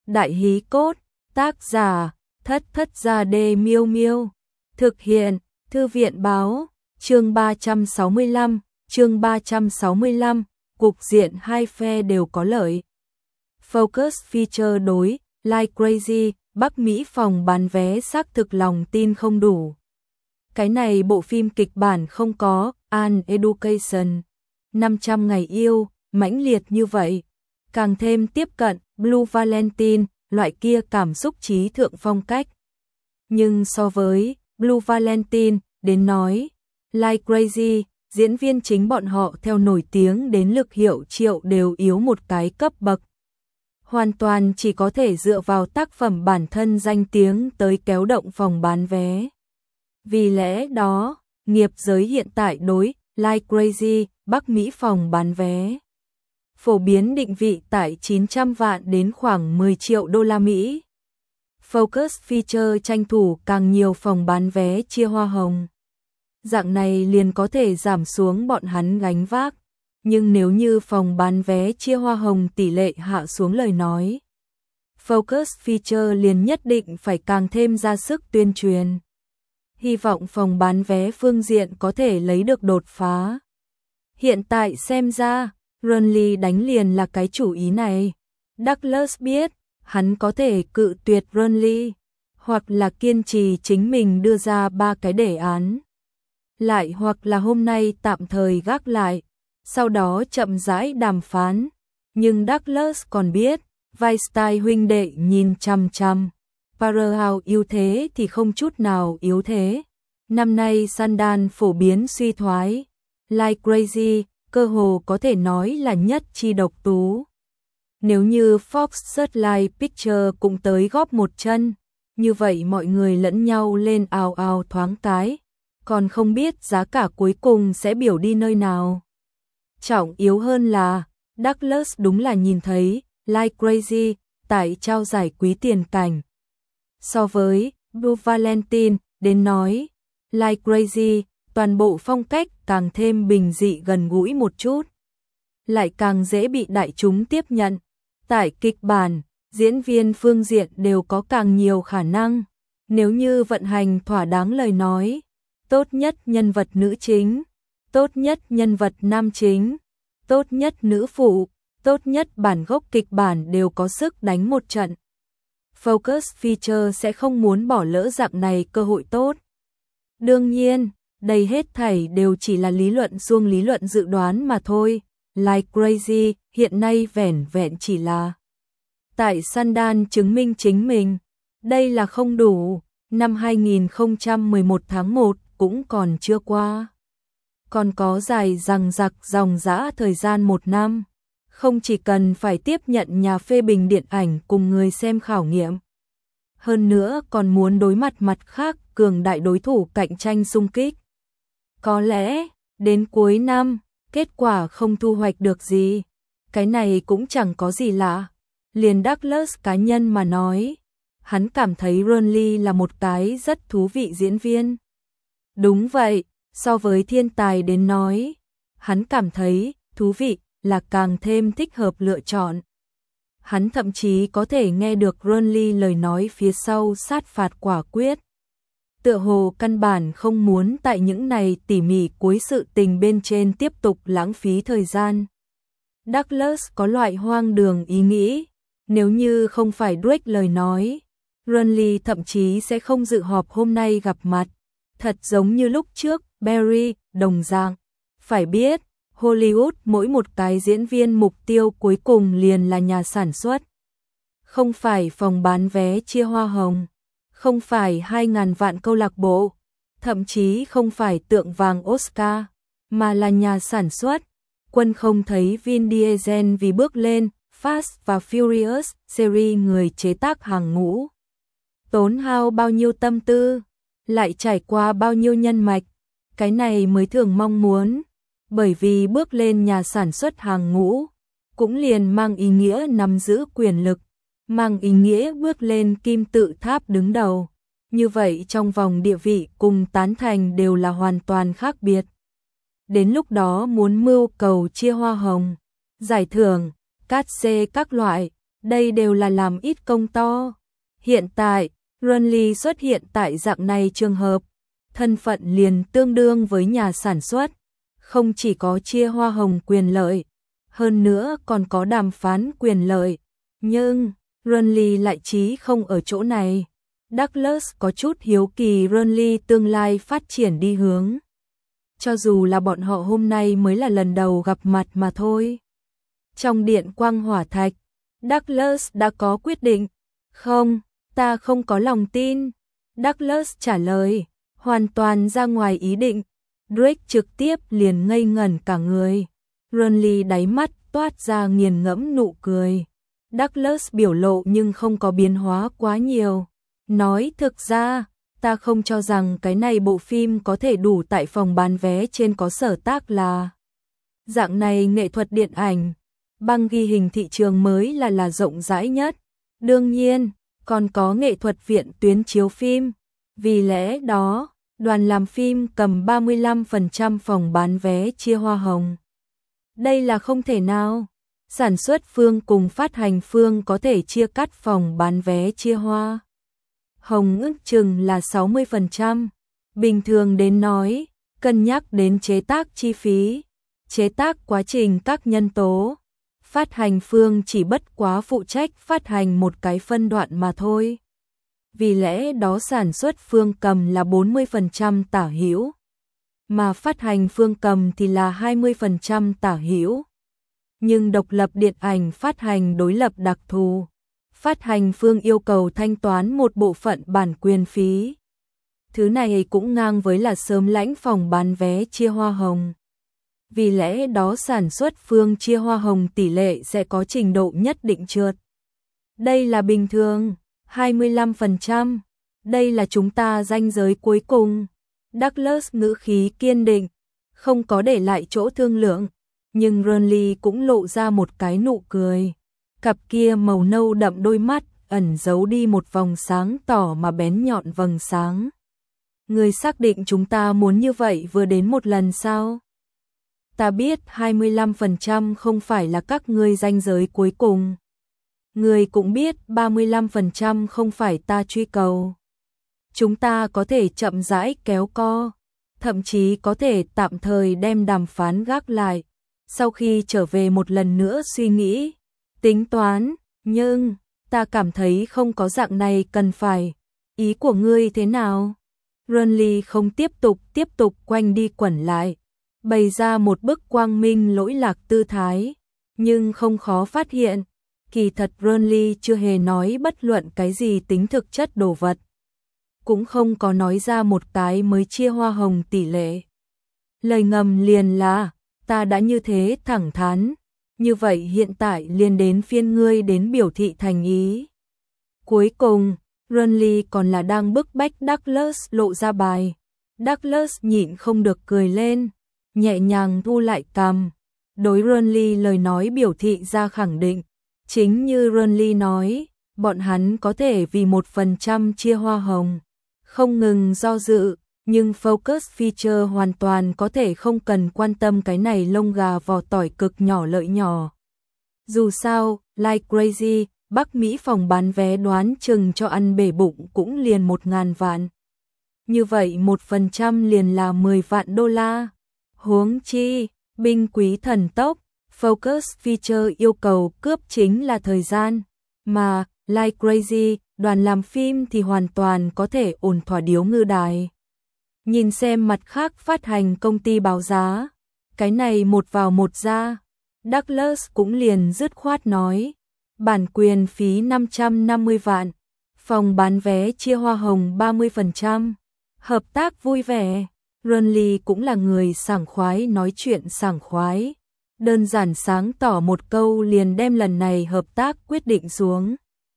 Đại hí cốt, tác giả, Thất Thất Gia Đê Miêu Miêu. Thực hiện, Thư viện báo, chương 365, cục diện hai phe đều có lợi. Focus feature đối, like crazy, Bắc Mỹ phòng bán vé xác thực lòng tin không đủ. Cái này bộ phim kịch bản không có, An Education, 500 ngày yêu, mãnh liệt như vậy. Càng thêm tiếp cận, Blue Valentine, loại kia cảm xúc trí thượng phong cách. Nhưng so với Blue Valentine, đến nói, Like Crazy, diễn viên chính bọn họ theo nổi tiếng đến lực hiệu triệu đều yếu một cái cấp bậc. Hoàn toàn chỉ có thể dựa vào tác phẩm bản thân danh tiếng tới kéo động phòng bán vé. Vì lẽ đó, nghiệp giới hiện tại đối Like Crazy, Bắc Mỹ phòng bán vé phổ biến định vị tại 900 vạn đến khoảng 10 triệu đô la Mỹ. Focus feature tranh thủ càng nhiều phòng bán vé chia hoa hồng. Dạng này liền có thể giảm xuống bọn hắn gánh vác. Nhưng nếu như phòng bán vé chia hoa hồng tỷ lệ hạ xuống lời nói, Focus feature liền nhất định phải càng thêm ra sức tuyên truyền. Hy vọng phòng bán vé phương diện có thể lấy được đột phá. Hiện tại xem ra, Runley đánh liền là cái chủ ý này. Douglas biết, hắn có thể cự tuyệt Runley, hoặc là kiên trì chính mình đưa ra 3 cái đề án. Lại hoặc là hôm nay tạm thời gác lại, sau đó chậm rãi đàm phán. Nhưng Douglas còn biết, Weinstein huynh đệ nhìn chằm chằm. Paramount yếu thế thì không chút nào yếu thế. Năm nay Sundance phổ biến suy thoái. Like Crazy, cơ hồ có thể nói là nhất chi độc tú. Nếu như Fox Searchlight Picture cũng tới góp một chân, như vậy mọi người lẫn nhau lên ào ào thoáng cái, còn không biết giá cả cuối cùng sẽ biểu đi nơi nào. Trọng yếu hơn là, Douglas đúng là nhìn thấy, Like Crazy, tại trao giải quý tiền cảnh. So với Blue Valentine, đến nói, Like Crazy, toàn bộ phong cách càng thêm bình dị gần gũi một chút. Lại càng dễ bị đại chúng tiếp nhận. Tại kịch bản, diễn viên phương diện đều có càng nhiều khả năng. Nếu như vận hành thỏa đáng lời nói, tốt nhất nhân vật nữ chính, tốt nhất nhân vật nam chính, tốt nhất nữ phụ, tốt nhất bản gốc kịch bản đều có sức đánh một trận. Focus feature sẽ không muốn bỏ lỡ dạng này cơ hội tốt. Đương nhiên, đây hết thảy đều chỉ là lý luận dự đoán mà thôi. Like Crazy hiện nay vẻn vẹn chỉ là tại Sundance chứng minh chính mình. Đây là không đủ. Năm 2011 tháng 1 cũng còn chưa qua. Còn có dài dằng dặc dòng dã thời gian 1 năm. Không chỉ cần phải tiếp nhận nhà phê bình điện ảnh cùng người xem khảo nghiệm. Hơn nữa còn muốn đối mặt khác cường đại đối thủ cạnh tranh xung kích. Có lẽ, đến cuối năm, kết quả không thu hoạch được gì. Cái này cũng chẳng có gì lạ. Liền Douglas cá nhân mà nói, hắn cảm thấy Runley là một cái rất thú vị diễn viên. Đúng vậy, so với thiên tài đến nói, hắn cảm thấy thú vị là càng thêm thích hợp lựa chọn. Hắn thậm chí có thể nghe được Runley lời nói phía sau sát phạt quả quyết. Tựa hồ căn bản không muốn tại những này tỉ mỉ cuối sự tình bên trên tiếp tục lãng phí thời gian. Douglas có loại hoang đường ý nghĩ, nếu như không phải Drake lời nói, Runley thậm chí sẽ không dự họp hôm nay gặp mặt. Thật giống như lúc trước, Barry, đồng dạng. Phải biết, Hollywood mỗi một cái diễn viên mục tiêu cuối cùng liền là nhà sản xuất. Không phải phòng bán vé chia hoa hồng. Không phải 2.000 vạn câu lạc bộ, thậm chí không phải tượng vàng Oscar, mà là nhà sản xuất. Quân không thấy Vin Diesel vì bước lên Fast và Furious series người chế tác hàng ngũ. Tốn hao bao nhiêu tâm tư, lại trải qua bao nhiêu nhân mạch, cái này mới thường mong muốn. Bởi vì bước lên nhà sản xuất hàng ngũ, cũng liền mang ý nghĩa nắm giữ quyền lực. Mang ý nghĩa bước lên kim tự tháp đứng đầu. Như vậy trong vòng địa vị cùng tán thành đều là hoàn toàn khác biệt. Đến lúc đó muốn mưu cầu chia hoa hồng, giải thưởng, cát xê các loại, Đây đều là làm ít công to. Hiện tại, Renly xuất hiện tại dạng này trường hợp, thân phận liền tương đương với nhà sản xuất, không chỉ có chia hoa hồng quyền lợi, hơn nữa còn có đàm phán quyền lợi. Nhưng, Renly lại chí không ở chỗ này. Douglas có chút hiếu kỳ Renly tương lai phát triển đi hướng. Cho dù là bọn họ hôm nay mới là lần đầu gặp mặt mà thôi. Trong điện quang hỏa thạch, Douglas đã có quyết định. Không, ta không có lòng tin. Douglas trả lời, hoàn toàn ra ngoài ý định. Drake trực tiếp liền ngây ngẩn cả người. Renly đáy mắt toát ra nghiền ngẫm nụ cười. Douglas biểu lộ nhưng không có biến hóa quá nhiều. Nói thực ra, ta không cho rằng cái này bộ phim có thể đủ tại phòng bán vé trên có sở tác là. Dạng này nghệ thuật điện ảnh, băng ghi hình thị trường mới là rộng rãi nhất. Đương nhiên, còn có nghệ thuật viện tuyến chiếu phim. Vì lẽ đó, đoàn làm phim cầm 35% phòng bán vé chia hoa hồng. Đây là không thể nào. Sản xuất phương cùng phát hành phương có thể chia cắt phòng bán vé chia hoa hồng ước chừng là 60%. Bình thường đến nói, cân nhắc đến chế tác chi phí, chế tác quá trình các nhân tố, phát hành phương chỉ bất quá phụ trách phát hành một cái phân đoạn mà thôi. Vì lẽ đó sản xuất phương cầm là 40% tả hữu, mà phát hành phương cầm thì là 20% tả hữu. Nhưng độc lập điện ảnh phát hành đối lập đặc thù, phát hành phương yêu cầu thanh toán một bộ phận bản quyền phí. Thứ này cũng ngang với là sớm lãnh phòng bán vé chia hoa hồng. Vì lẽ đó sản xuất phương chia hoa hồng tỷ lệ sẽ có trình độ nhất định trượt. Đây là bình thường, 25%. Đây là chúng ta ranh giới cuối cùng. Douglas ngữ khí kiên định, không có để lại chỗ thương lượng. Nhưng Renly cũng lộ ra một cái nụ cười. Cặp kia màu nâu đậm đôi mắt ẩn giấu đi một vòng sáng tỏ mà bén nhọn vầng sáng. Người xác định chúng ta muốn như vậy vừa đến một lần sao? Ta biết 25% không phải là các ngươi ranh giới cuối cùng. Người cũng biết 35% không phải ta truy cầu. Chúng ta có thể chậm rãi kéo co, thậm chí có thể tạm thời đem đàm phán gác lại. Sau khi trở về một lần nữa suy nghĩ, tính toán, nhưng ta cảm thấy không có dạng này cần phải. Ý của ngươi thế nào? Renly không tiếp tục quanh đi quẩn lại, bày ra một bức quang minh lỗi lạc tư thái, nhưng không khó phát hiện, kỳ thật Renly chưa hề nói bất luận cái gì tính thực chất đồ vật, cũng không có nói ra một cái mới chia hoa hồng tỷ lệ. Lời ngầm liền là, ta đã như thế thẳng thắn, như vậy hiện tại liền đến phiên ngươi đến biểu thị thành ý. Cuối cùng, Renly còn là đang bức bách Douglas lộ ra bài. Douglas nhịn không được cười lên, nhẹ nhàng thu lại cằm. Đối Renly lời nói biểu thị ra khẳng định, chính như Renly nói, bọn hắn có thể vì 1% chia hoa hồng, không ngừng do dự. Nhưng Focus Feature hoàn toàn có thể không cần quan tâm cái này lông gà vỏ tỏi cực nhỏ lợi nhỏ. Dù sao, Like Crazy, Bắc Mỹ phòng bán vé đoán chừng cho ăn bể bụng cũng liền 1.000 vạn. Như vậy 1% liền là 10 vạn đô la. Huống chi, binh quý thần tốc, Focus Feature yêu cầu cướp chính là thời gian. Mà, Like Crazy, đoàn làm phim thì hoàn toàn có thể ổn thỏa điếu ngư đài. Nhìn xem mặt khác phát hành công ty báo giá, cái này một vào một ra, Douglas cũng liền dứt khoát nói, bản quyền phí 550 vạn, phòng bán vé chia hoa hồng 30%, hợp tác vui vẻ. Renly cũng là người sảng khoái nói chuyện sảng khoái, đơn giản sáng tỏ một câu liền đem lần này hợp tác quyết định xuống.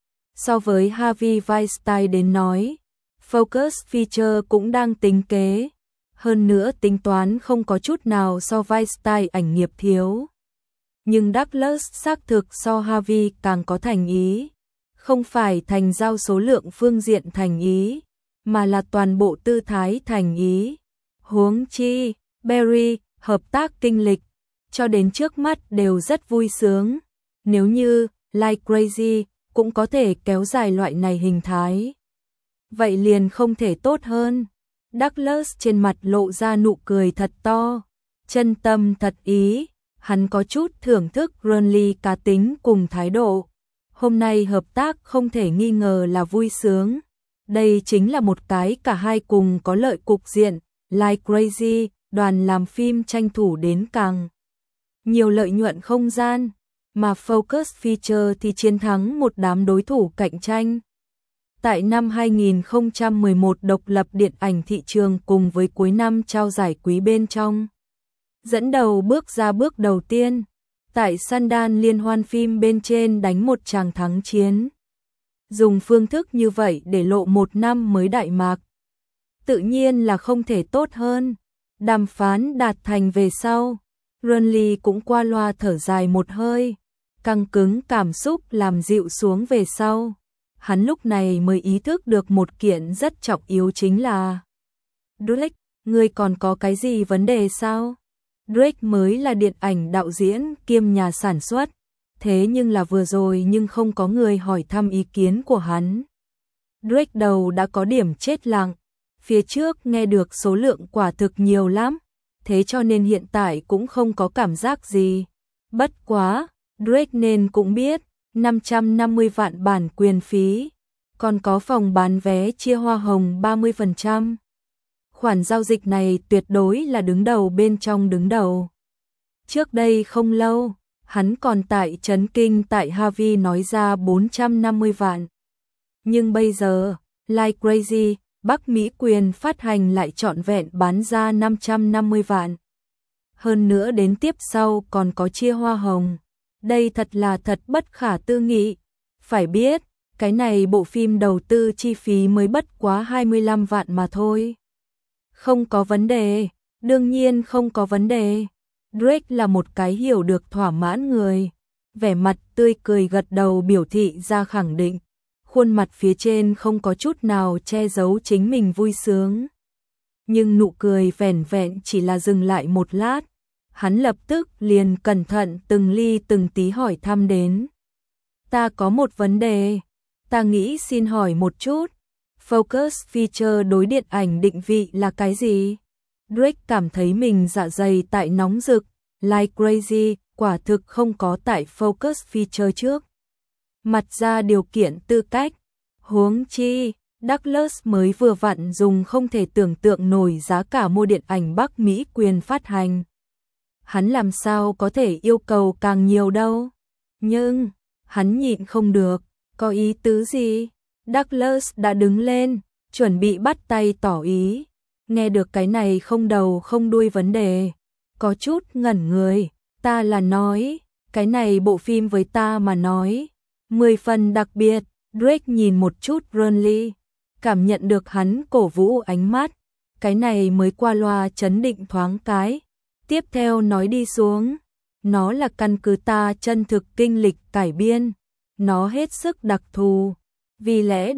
So với Harvey Weinstein đến nói, Focus Feature cũng đang tính kế, hơn nữa tính toán không có chút nào so Weinstein ảnh nghiệp thiếu. Nhưng Douglas xác thực so Harvey càng có thành ý, không phải thành giao số lượng phương diện thành ý, mà là toàn bộ tư thái thành ý. Huống chi, Barry, hợp tác kinh lịch, cho đến trước mắt đều rất vui sướng. Nếu như Like Crazy, cũng có thể kéo dài loại này hình thái. Vậy liền không thể tốt hơn. Douglas trên mặt lộ ra nụ cười thật to, chân tâm thật ý, hắn có chút thưởng thức Burnley cá tính cùng thái độ. Hôm nay hợp tác không thể nghi ngờ là vui sướng. Đây chính là một cái cả hai cùng có lợi cục diện. Like Crazy, đoàn làm phim tranh thủ đến càng nhiều lợi nhuận không gian, mà Focus Feature thì chiến thắng một đám đối thủ cạnh tranh. Tại năm 2011 độc lập điện ảnh thị trường cùng với cuối năm trao giải quý bên trong. Dẫn đầu bước ra bước đầu tiên, tại Sundance liên hoan phim bên trên đánh một tràng thắng chiến. Dùng phương thức như vậy để lộ một năm mới đại mạc. Tự nhiên là không thể tốt hơn. Đàm phán đạt thành về sau, Burnley cũng qua loa thở dài một hơi, căng cứng cảm xúc làm dịu xuống về sau. Hắn lúc này mới ý thức được một kiện rất trọng yếu chính là Drake, ngươi còn có cái gì vấn đề sao? Drake mới là điện ảnh đạo diễn kiêm nhà sản xuất, thế nhưng là vừa rồi nhưng không có người hỏi thăm ý kiến của hắn. Drake đầu đã có điểm chết lặng, phía trước nghe được số lượng quả thực nhiều lắm, thế cho nên hiện tại cũng không có cảm giác gì. Bất quá, Drake nên cũng biết, 550 vạn bản quyền phí, còn có phòng bán vé chia hoa hồng 30%. Khoản giao dịch này tuyệt đối là đứng đầu bên trong đứng đầu. Trước đây không lâu, hắn còn tại chấn kinh tại Harvey nói ra 450 vạn. Nhưng bây giờ, Like Crazy, Bắc Mỹ quyền phát hành lại trọn vẹn bán ra 550 vạn. Hơn nữa đến tiếp sau còn có chia hoa hồng. Đây thật là thật bất khả tư nghị. Phải biết, cái này bộ phim đầu tư chi phí mới bất quá 25 vạn mà thôi. Không có vấn đề, đương nhiên không có vấn đề. Drake là một cái hiểu được thỏa mãn người. Vẻ mặt tươi cười gật đầu biểu thị ra khẳng định. Khuôn mặt phía trên không có chút nào che giấu chính mình vui sướng. Nhưng nụ cười vẻn vẹn chỉ là dừng lại một lát. Hắn lập tức liền cẩn thận từng ly từng tí hỏi thăm đến. Ta có một vấn đề, ta nghĩ xin hỏi một chút. Focus Feature đối điện ảnh định vị là cái gì? Drake cảm thấy mình dạ dày tại nóng rực. Like Crazy, quả thực không có tại Focus Feature trước. Mặt ra điều kiện tư cách. Huống chi, Douglas mới vừa vặn dùng không thể tưởng tượng nổi giá cả mua điện ảnh Bắc Mỹ quyền phát hành. Hắn làm sao có thể yêu cầu càng nhiều đâu. Nhưng, hắn nhịn không được, có ý tứ gì? Douglas đã đứng lên, chuẩn bị bắt tay tỏ ý. Nghe được cái này không đầu không đuôi vấn đề. Có chút ngẩn người, ta là nói, cái này bộ phim với ta mà nói. 10 phần đặc biệt, Drake nhìn một chút Burnley, cảm nhận được hắn cổ vũ ánh mắt. Cái này mới qua loa chấn định thoáng cái. Tiếp theo nói đi xuống, nó là căn cứ ta chân thực kinh lịch cải biên, nó hết sức đặc thù. Vì lẽ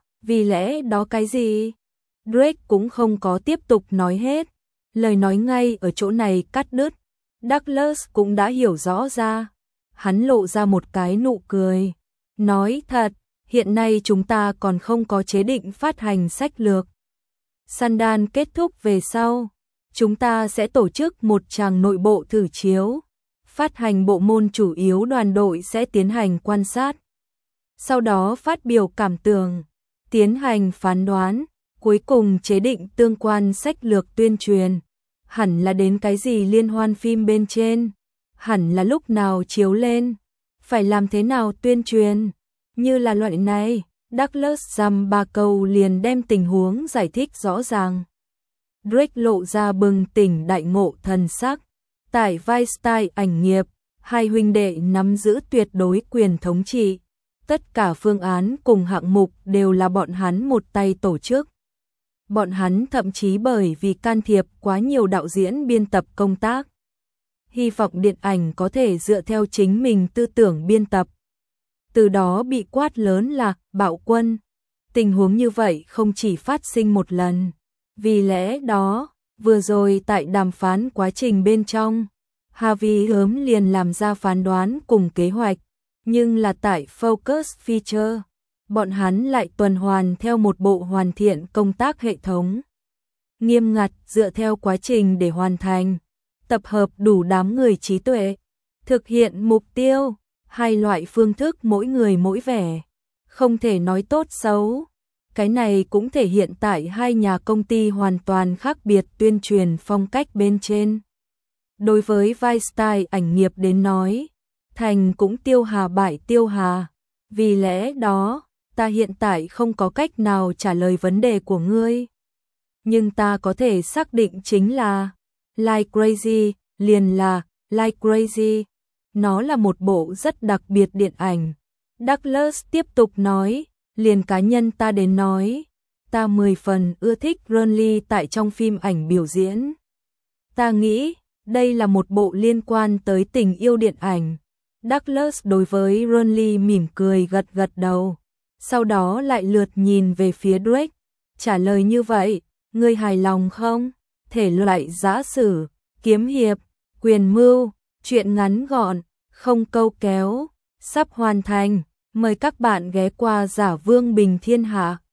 đó cái gì? Drake cũng không có tiếp tục nói hết, lời nói ngay ở chỗ này cắt đứt. Douglas cũng đã hiểu rõ ra, hắn lộ ra một cái nụ cười, nói thật, hiện nay chúng ta còn không có chế định phát hành sách lược. Sundance kết thúc về sau, chúng ta sẽ tổ chức một tràng nội bộ thử chiếu. Phát hành bộ môn chủ yếu đoàn đội sẽ tiến hành quan sát. Sau đó phát biểu cảm tưởng, tiến hành phán đoán, cuối cùng chế định tương quan sách lược tuyên truyền. Hẳn là đến cái gì liên hoan phim bên trên, hẳn là lúc nào chiếu lên, phải làm thế nào tuyên truyền. Như là loại này, Douglas dăm ba câu liền đem tình huống giải thích rõ ràng. Drake lộ ra bừng tỉnh đại ngộ thần sắc. Tại vai style ảnh nghiệp, hai huynh đệ nắm giữ tuyệt đối quyền thống trị. Tất cả phương án cùng hạng mục đều là bọn hắn một tay tổ chức. Bọn hắn thậm chí bởi vì can thiệp quá nhiều đạo diễn biên tập công tác. Hy vọng điện ảnh có thể dựa theo chính mình tư tưởng biên tập. Từ đó bị quát lớn là bạo quân. Tình huống như vậy không chỉ phát sinh một lần. Vì lẽ đó, vừa rồi tại đàm phán quá trình bên trong, Harvey liền làm ra phán đoán cùng kế hoạch. Nhưng là tại Focus Feature, bọn hắn lại tuần hoàn theo một bộ hoàn thiện công tác hệ thống. Nghiêm ngặt dựa theo quá trình để hoàn thành, tập hợp đủ đám người trí tuệ, thực hiện mục tiêu, hai loại phương thức mỗi người mỗi vẻ, không thể nói tốt xấu. Cái này cũng thể hiện tại hai nhà công ty hoàn toàn khác biệt tuyên truyền phong cách bên trên. Đối với vai style ảnh nghiệp đến nói, thành cũng tiêu hà bại tiêu hà. Vì lẽ đó, ta hiện tại không có cách nào trả lời vấn đề của ngươi. Nhưng ta có thể xác định chính là Like Crazy liền là Like Crazy. Nó là một bộ rất đặc biệt điện ảnh. Douglas tiếp tục nói, liền cá nhân ta đến nói, ta 10 phần ưa thích Ronly tại trong phim ảnh biểu diễn. Ta nghĩ, đây là một bộ liên quan tới tình yêu điện ảnh. Douglas đối với Ronly mỉm cười gật gật đầu, sau đó lại lượt nhìn về phía Drake, trả lời như vậy, ngươi hài lòng không? Thể loại giã sử, kiếm hiệp, quyền mưu, truyện ngắn gọn, không câu kéo, sắp hoàn thành, mời các bạn ghé qua Giả Vương Bình Thiên Hạ.